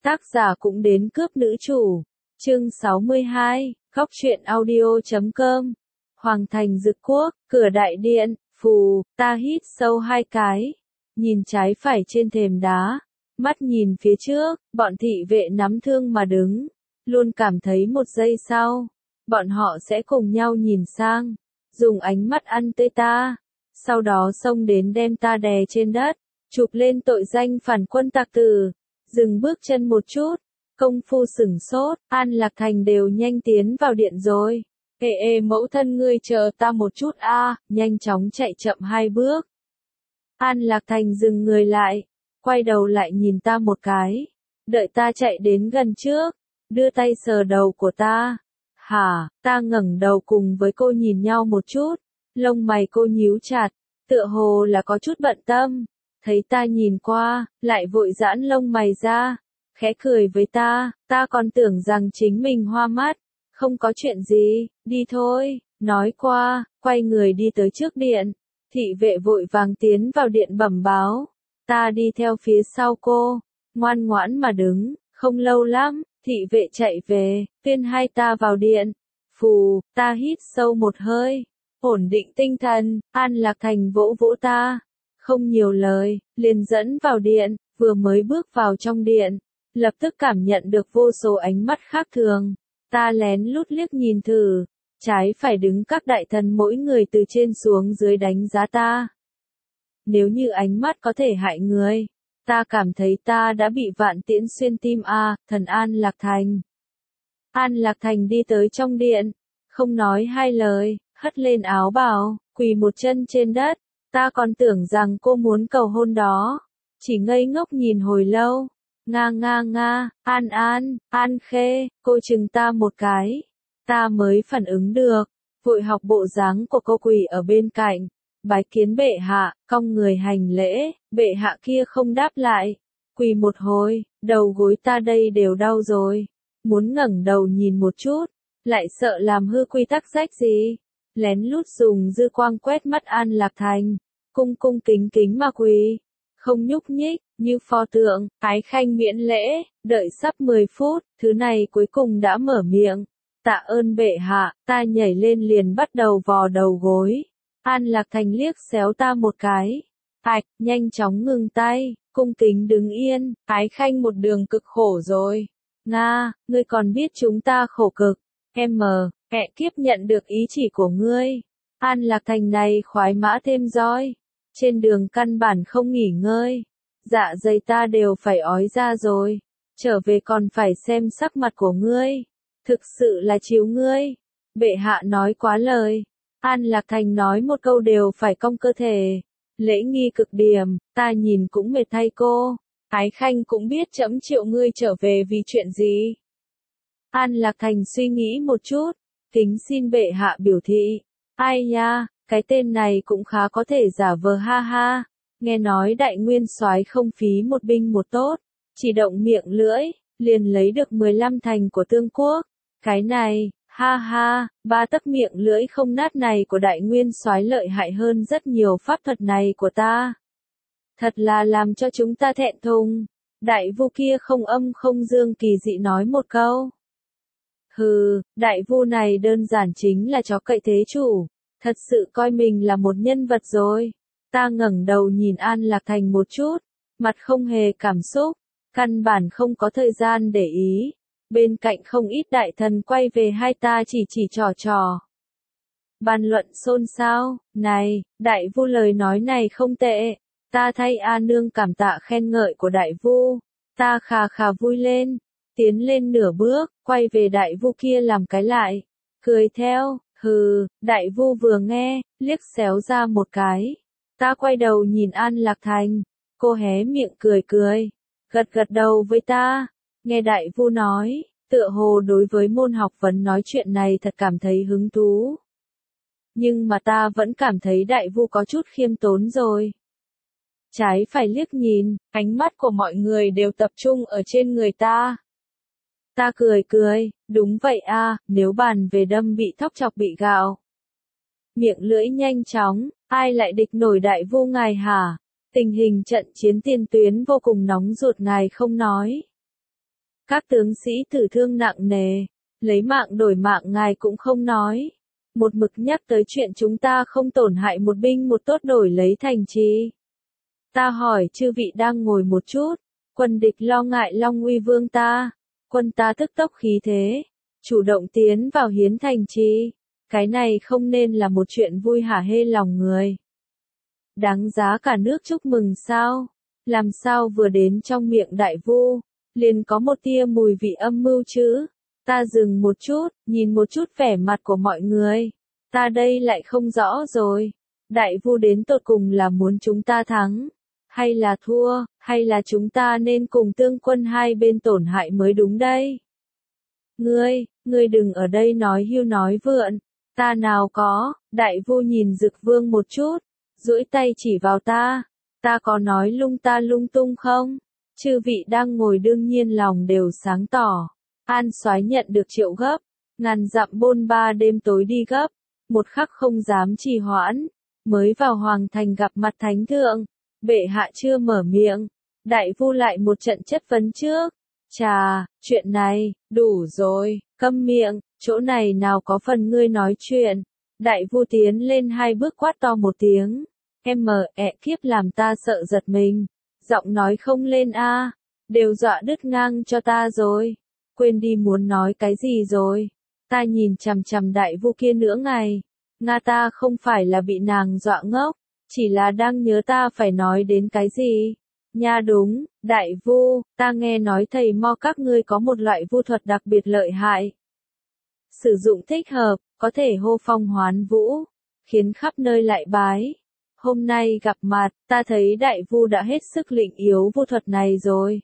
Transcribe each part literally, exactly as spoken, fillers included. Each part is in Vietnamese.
Tác giả cũng đến cướp nữ chủ. Chương sáu mươi hai, Góc truyện audio chấm com. Hoàng thành Dực Quốc, cửa đại điện, phù, ta hít sâu hai cái. Nhìn trái phải trên thềm đá. Mắt nhìn phía trước, bọn thị vệ nắm thương mà đứng. Luôn cảm thấy một giây sau, bọn họ sẽ cùng nhau nhìn sang. Dùng ánh mắt ăn tươi ta. Sau đó xông đến đem ta đè trên đất. Chụp lên tội danh phản quân tặc tử. Dừng bước chân một chút. Công phu sửng sốt, An Lạc Thành đều nhanh tiến vào điện rồi. Ê ê mẫu thân ngươi chờ ta một chút a, à, nhanh chóng chạy chậm hai bước. An Lạc Thành dừng người lại, quay đầu lại nhìn ta một cái. Đợi ta chạy đến gần trước, đưa tay sờ đầu của ta. Hả, ta ngẩng đầu cùng với cô nhìn nhau một chút, lông mày cô nhíu chặt, tựa hồ là có chút bận tâm. Thấy ta nhìn qua, lại vội giãn lông mày ra, khẽ cười với ta, ta còn tưởng rằng chính mình hoa mắt, không có chuyện gì, đi thôi, nói qua, quay người đi tới trước điện, thị vệ vội vàng tiến vào điện bẩm báo, ta đi theo phía sau cô, ngoan ngoãn mà đứng, không lâu lắm, thị vệ chạy về, tuyên hai ta vào điện, phù, ta hít sâu một hơi, ổn định tinh thần, An Lạc Thành vỗ vỗ ta. Không nhiều lời, liền dẫn vào điện, vừa mới bước vào trong điện, lập tức cảm nhận được vô số ánh mắt khác thường. Ta lén lút liếc nhìn thử, trái phải đứng các đại thần mỗi người từ trên xuống dưới đánh giá ta. Nếu như ánh mắt có thể hại người, ta cảm thấy ta đã bị vạn tiễn xuyên tim a, thần An Lạc Thành. An Lạc Thành đi tới trong điện, không nói hai lời, hất lên áo bào, quỳ một chân trên đất. Ta còn tưởng rằng cô muốn cầu hôn đó. Chỉ ngây ngốc nhìn hồi lâu. Nga nga nga, An An, An Khê, cô chừng ta một cái. Ta mới phản ứng được. Vội học bộ dáng của cô quỳ ở bên cạnh. Bái kiến bệ hạ, cong người hành lễ. Bệ hạ kia không đáp lại. Quỳ một hồi, đầu gối ta đây đều đau rồi. Muốn ngẩng đầu nhìn một chút. Lại sợ làm hư quy tắc rách gì. Lén lút dùng dư quang quét mắt An Lạc Thành. Cung cung kính kính mà quỳ, không nhúc nhích, như pho tượng, ái khanh miễn lễ, đợi sắp mười phút, thứ này cuối cùng đã mở miệng. Tạ ơn bệ hạ, ta nhảy lên liền bắt đầu vò đầu gối. An Lạc Thành liếc xéo ta một cái. Ạch, nhanh chóng ngừng tay, cung kính đứng yên, ái khanh một đường cực khổ rồi. Nga, ngươi còn biết chúng ta khổ cực. Em mờ, mẹ kiếp nhận được ý chỉ của ngươi. An Lạc Thành này khoái mã thêm roi. Trên đường căn bản không nghỉ ngơi. Dạ dày ta đều phải ói ra rồi. Trở về còn phải xem sắc mặt của ngươi. Thực sự là chiếu ngươi. Bệ hạ nói quá lời. An Lạc Thành nói một câu đều phải cong cơ thể. Lễ nghi cực điểm, ta nhìn cũng mệt thay cô. Ái khanh cũng biết trẫm triệu ngươi trở về vì chuyện gì. An Lạc Thành suy nghĩ một chút. Kính xin bệ hạ biểu thị. Ai nha. Cái tên này cũng khá có thể giả vờ ha ha. Nghe nói đại nguyên soái không phí một binh một tốt, chỉ động miệng lưỡi, liền lấy được mười lăm thành của Tương Quốc. Cái này, ha ha, ba tấc miệng lưỡi không nát này của đại nguyên soái lợi hại hơn rất nhiều pháp thuật này của ta. Thật là làm cho chúng ta thẹn thùng. Đại vu kia không âm không dương kỳ dị nói một câu. Hừ, đại vu này đơn giản chính là chó cậy thế chủ. Thật sự coi mình là một nhân vật rồi. Ta ngẩng đầu nhìn An Lạc Thành một chút, mặt không hề cảm xúc, căn bản không có thời gian để ý. Bên cạnh không ít đại thần quay về hai ta chỉ chỉ trò trò. Bàn luận xôn xao, này, đại vu lời nói này không tệ. Ta thay A Nương cảm tạ khen ngợi của đại vu. Ta khà khà vui lên, tiến lên nửa bước, quay về đại vu kia làm cái lại, cười theo. Hừ, đại vu vừa nghe, liếc xéo ra một cái. Ta quay đầu nhìn An Lạc Thành. Cô hé miệng cười cười. Gật gật đầu với ta. Nghe đại vu nói, tựa hồ đối với môn học vấn nói chuyện này thật cảm thấy hứng thú. Nhưng mà ta vẫn cảm thấy đại vu có chút khiêm tốn rồi. Trái phải liếc nhìn, ánh mắt của mọi người đều tập trung ở trên người ta. Ta cười cười, đúng vậy a, nếu bàn về đâm bị thóc chọc bị gạo. Miệng lưỡi nhanh chóng, ai lại địch nổi đại vu ngài hả? Tình hình trận chiến tiền tuyến vô cùng nóng ruột ngài không nói. Các tướng sĩ tử thương nặng nề, lấy mạng đổi mạng ngài cũng không nói. Một mực nhắc tới chuyện chúng ta không tổn hại một binh một tốt đổi lấy thành trì. Ta hỏi chư vị đang ngồi một chút, quân địch lo ngại Long Uy Vương ta, quân ta tức tốc khí thế, chủ động tiến vào hiến thành trì. Cái này không nên là một chuyện vui hả hê lòng người. Đáng giá cả nước chúc mừng sao? Làm sao vừa đến trong miệng đại vu, liền có một tia mùi vị âm mưu chứ? Ta dừng một chút, nhìn một chút vẻ mặt của mọi người. Ta đây lại không rõ rồi. Đại vu đến tột cùng là muốn chúng ta thắng, hay là thua, hay là chúng ta nên cùng tương quân hai bên tổn hại mới đúng đây? Ngươi, ngươi đừng ở đây nói hưu nói vượn. Ta nào có, đại vu nhìn Dực Vương một chút, duỗi tay chỉ vào ta. Ta có nói lung ta lung tung không? Chư vị đang ngồi đương nhiên lòng đều sáng tỏ. An Soái nhận được triệu gấp, ngàn dặm bôn ba đêm tối đi gấp, một khắc không dám trì hoãn, mới vào hoàng thành gặp mặt thánh thượng, bệ hạ chưa mở miệng, đại vu lại một trận chất vấn trước. Chà, chuyện này, đủ rồi, câm miệng, chỗ này nào có phần ngươi nói chuyện. Đại vu tiến lên hai bước quát to một tiếng. Em mờ ẹ kiếp làm ta sợ giật mình. Giọng nói không lên a, đều dọa đứt ngang cho ta rồi. Quên đi muốn nói cái gì rồi. Ta nhìn chằm chằm đại vu kia nửa ngày. Nga ta không phải là bị nàng dọa ngốc, chỉ là đang nhớ ta phải nói đến cái gì. Nha đúng, đại vu, ta nghe nói thầy mo các ngươi có một loại vu thuật đặc biệt lợi hại. Sử dụng thích hợp, có thể hô phong hoán vũ, khiến khắp nơi lại bái. Hôm nay gặp mặt, ta thấy đại vu đã hết sức lĩnh yếu vu thuật này rồi.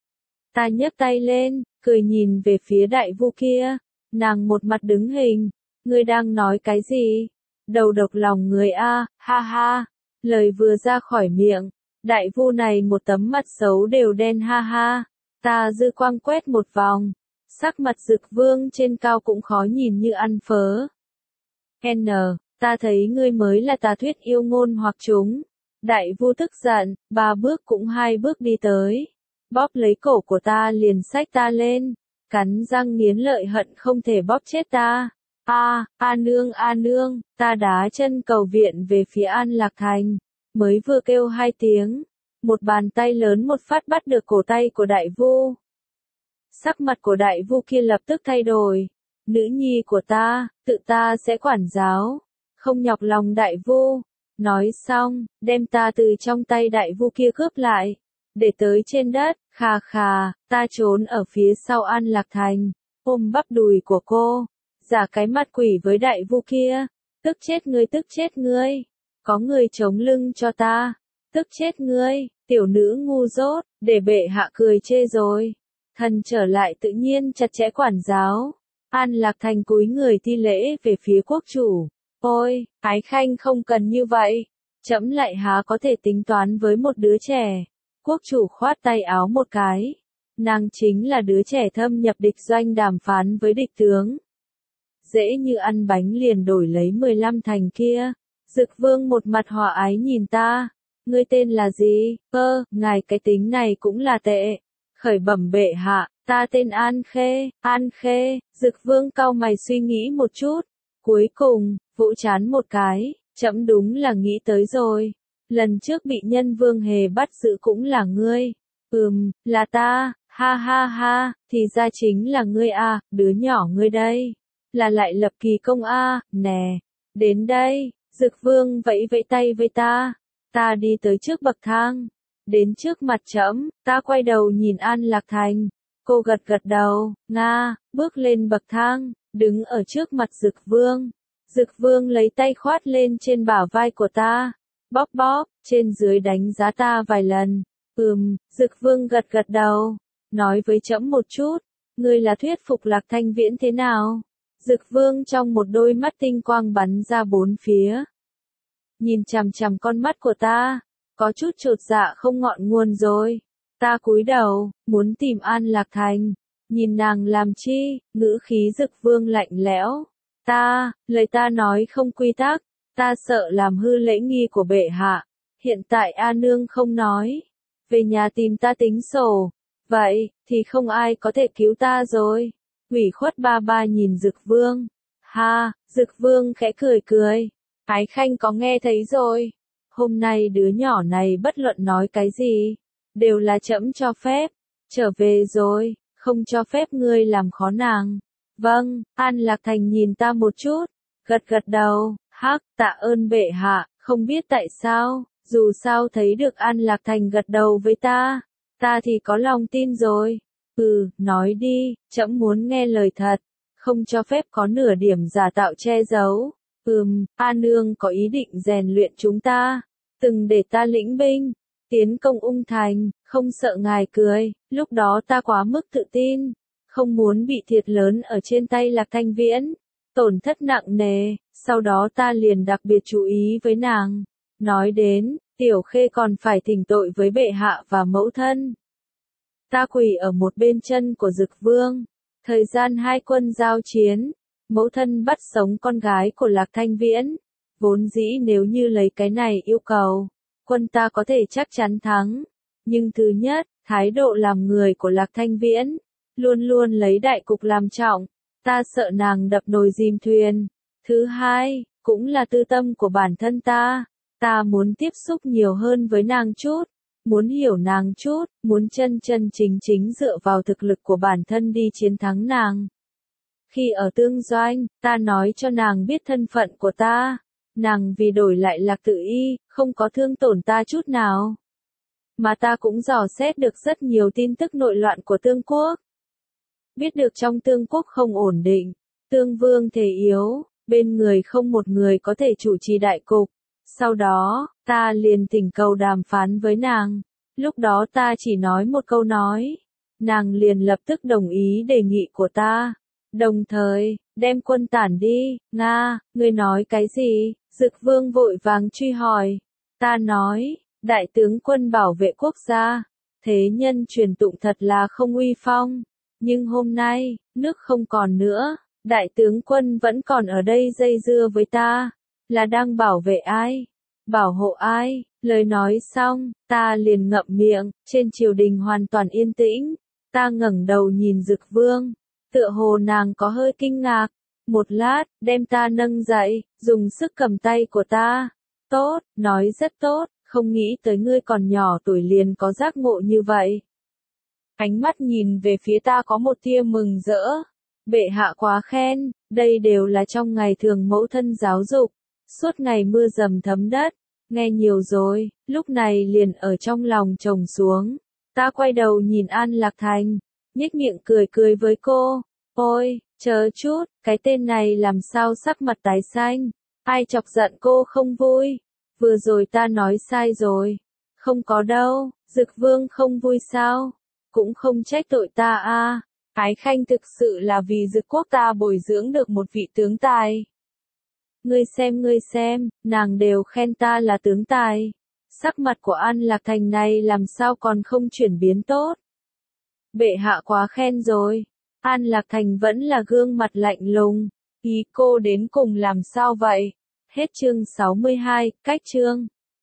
Ta nhấc tay lên, cười nhìn về phía đại vu kia, nàng một mặt đứng hình, ngươi đang nói cái gì? Đầu độc lòng người a, ha ha, lời vừa ra khỏi miệng, đại vu này một tấm mặt xấu đều đen ha ha, ta dư quang quét một vòng, sắc mặt Dực Vương trên cao cũng khó nhìn như ăn phớ. N, ta thấy ngươi mới là tà thuyết yêu ngôn hoặc chúng. Đại vu tức giận, ba bước cũng hai bước đi tới, bóp lấy cổ của ta liền xách ta lên, cắn răng nghiến lợi hận không thể bóp chết ta. A, a nương a nương, ta đá chân cầu viện về phía An Lạc Thành, mới vừa kêu hai tiếng, một bàn tay lớn một phát bắt được cổ tay của đại vu. Sắc mặt của đại vu kia lập tức thay đổi, nữ nhi của ta, tự ta sẽ quản giáo, không nhọc lòng đại vu. Nói xong, đem ta từ trong tay đại vu kia cướp lại, để tới trên đất, khà khà, ta trốn ở phía sau An Lạc Thành, ôm bắp đùi của cô, giả cái mặt quỷ với đại vu kia, tức chết ngươi tức chết ngươi, có người chống lưng cho ta, tức chết ngươi, tiểu nữ ngu dốt, để bệ hạ cười chê rồi. Thần trở lại tự nhiên chặt chẽ quản giáo, An Lạc Thành cúi người thi lễ về phía quốc chủ. Ôi, Ái Khanh không cần như vậy, trẫm lại há có thể tính toán với một đứa trẻ. Quốc chủ khoát tay áo một cái, nàng chính là đứa trẻ thâm nhập địch doanh đàm phán với địch tướng. Dễ như ăn bánh liền đổi lấy mười lăm thành kia. Dực Vương một mặt hòa ái nhìn ta, ngươi tên là gì? Ơ, ngài cái tính này cũng là tệ. Khởi bẩm bệ hạ, ta tên An Khê. An Khê. Dực Vương cau mày suy nghĩ một chút, cuối cùng vỗ chán một cái, trẫm đúng là nghĩ tới rồi. Lần trước bị nhân Vương Hề bắt giữ cũng là ngươi. Ừm, là ta, ha ha ha, thì ra chính là ngươi a, đứa nhỏ ngươi đây. Là lại lập kỳ công a, nè, đến đây. Dực Vương vẫy vẫy tay với ta, ta đi tới trước bậc thang, đến trước mặt trẫm, ta quay đầu nhìn An Lạc Thành, cô gật gật đầu, nga, bước lên bậc thang, đứng ở trước mặt Dực Vương. Dực Vương lấy tay khoát lên trên bả vai của ta, bóp bóp, trên dưới đánh giá ta vài lần. Ừm, Dực Vương gật gật đầu, nói với trẫm một chút, ngươi là thuyết phục Lạc Thanh Viễn thế nào? Dực Vương trong một đôi mắt tinh quang bắn ra bốn phía, nhìn chằm chằm con mắt của ta, có chút chột dạ không ngọn nguồn rồi. Ta cúi đầu, muốn tìm An Lạc Thành, nhìn nàng làm chi? Ngữ khí Dực Vương lạnh lẽo. Ta, lời ta nói không quy tắc, ta sợ làm hư lễ nghi của bệ hạ. Hiện tại A nương không nói, về nhà tìm ta tính sổ, Vậy, thì không ai có thể cứu ta rồi. Ủy khuất ba ba nhìn Dực Vương. Ha, Dực Vương khẽ cười cười. Ái Khanh có nghe thấy rồi. Hôm nay đứa nhỏ này bất luận nói cái gì, đều là trẫm cho phép. Trở về rồi, không cho phép ngươi làm khó nàng. Vâng, An Lạc Thành nhìn ta một chút, gật gật đầu, hắc, tạ ơn bệ hạ, không biết tại sao, dù sao thấy được An Lạc Thành gật đầu với ta, ta thì có lòng tin rồi. Ừ, nói đi, trẫm muốn nghe lời thật, không cho phép có nửa điểm giả tạo che giấu. Ừm, An Nương có ý định rèn luyện chúng ta, từng để ta lĩnh binh, tiến công Ung Thành, không sợ ngài cười, lúc đó ta quá mức tự tin, không muốn bị thiệt lớn ở trên tay Lạc Thanh Viễn, tổn thất nặng nề, sau đó ta liền đặc biệt chú ý với nàng. Nói đến, Tiểu Khê còn phải thỉnh tội với bệ hạ và mẫu thân. Ta quỳ ở một bên chân của Dực Vương, thời gian hai quân giao chiến, mẫu thân bắt sống con gái của Lạc Thanh Viễn, vốn dĩ nếu như lấy cái này yêu cầu, quân ta có thể chắc chắn thắng, nhưng thứ nhất, thái độ làm người của Lạc Thanh Viễn, luôn luôn lấy đại cục làm trọng, ta sợ nàng đập nồi dìm thuyền. Thứ hai, cũng là tư tâm của bản thân ta, ta muốn tiếp xúc nhiều hơn với nàng chút, muốn hiểu nàng chút, muốn chân chân chính chính dựa vào thực lực của bản thân đi chiến thắng nàng. Khi ở tương doanh, ta nói cho nàng biết thân phận của ta, nàng vì đổi lại Lạc Tử Y, không có thương tổn ta chút nào. Mà ta cũng dò xét được rất nhiều tin tức nội loạn của Tương Quốc. Biết được trong Tương Quốc không ổn định, Tương Vương thể yếu, bên người không một người có thể chủ trì đại cục. Sau đó, ta liền thỉnh cầu đàm phán với nàng. Lúc đó ta chỉ nói một câu nói. Nàng liền lập tức đồng ý đề nghị của ta. Đồng thời, đem quân tản đi. Nga, ngươi nói cái gì? Dực Vương vội vàng truy hỏi. Ta nói, đại tướng quân bảo vệ quốc gia. Thế nhân truyền tụng thật là không uy phong. Nhưng hôm nay, nước không còn nữa. Đại tướng quân vẫn còn ở đây dây dưa với ta. Là đang bảo vệ ai? Bảo hộ ai? Lời nói xong, ta liền ngậm miệng, trên triều đình hoàn toàn yên tĩnh. Ta ngẩng đầu nhìn Dực Vương, tựa hồ nàng có hơi kinh ngạc. Một lát, đem ta nâng dậy, dùng sức cầm tay của ta. Tốt, nói rất tốt, không nghĩ tới ngươi còn nhỏ tuổi liền có giác ngộ như vậy. Ánh mắt nhìn về phía ta có một tia mừng rỡ. Bệ hạ quá khen, đây đều là trong ngày thường mẫu thân giáo dục. Suốt ngày mưa dầm thấm đất, nghe nhiều rồi, lúc này liền ở trong lòng trồng xuống. Ta quay đầu nhìn An Lạc Thành, nhếch miệng cười cười với cô. Ôi, chờ chút, cái tên này làm sao sắc mặt tái xanh, ai chọc giận cô không vui. Vừa rồi ta nói sai rồi. Không có đâu, Dực Vương không vui sao? Cũng không trách tội ta a. À. Ái Khanh thực sự là vì Dực quốc ta bồi dưỡng được một vị tướng tài. Ngươi xem ngươi xem, nàng đều khen ta là tướng tài. Sắc mặt của An Lạc Thành này làm sao còn không chuyển biến tốt. Bệ hạ quá khen rồi. An Lạc Thành vẫn là gương mặt lạnh lùng. Ý cô đến cùng làm sao vậy? Hết chương sáu mươi hai, cách chương.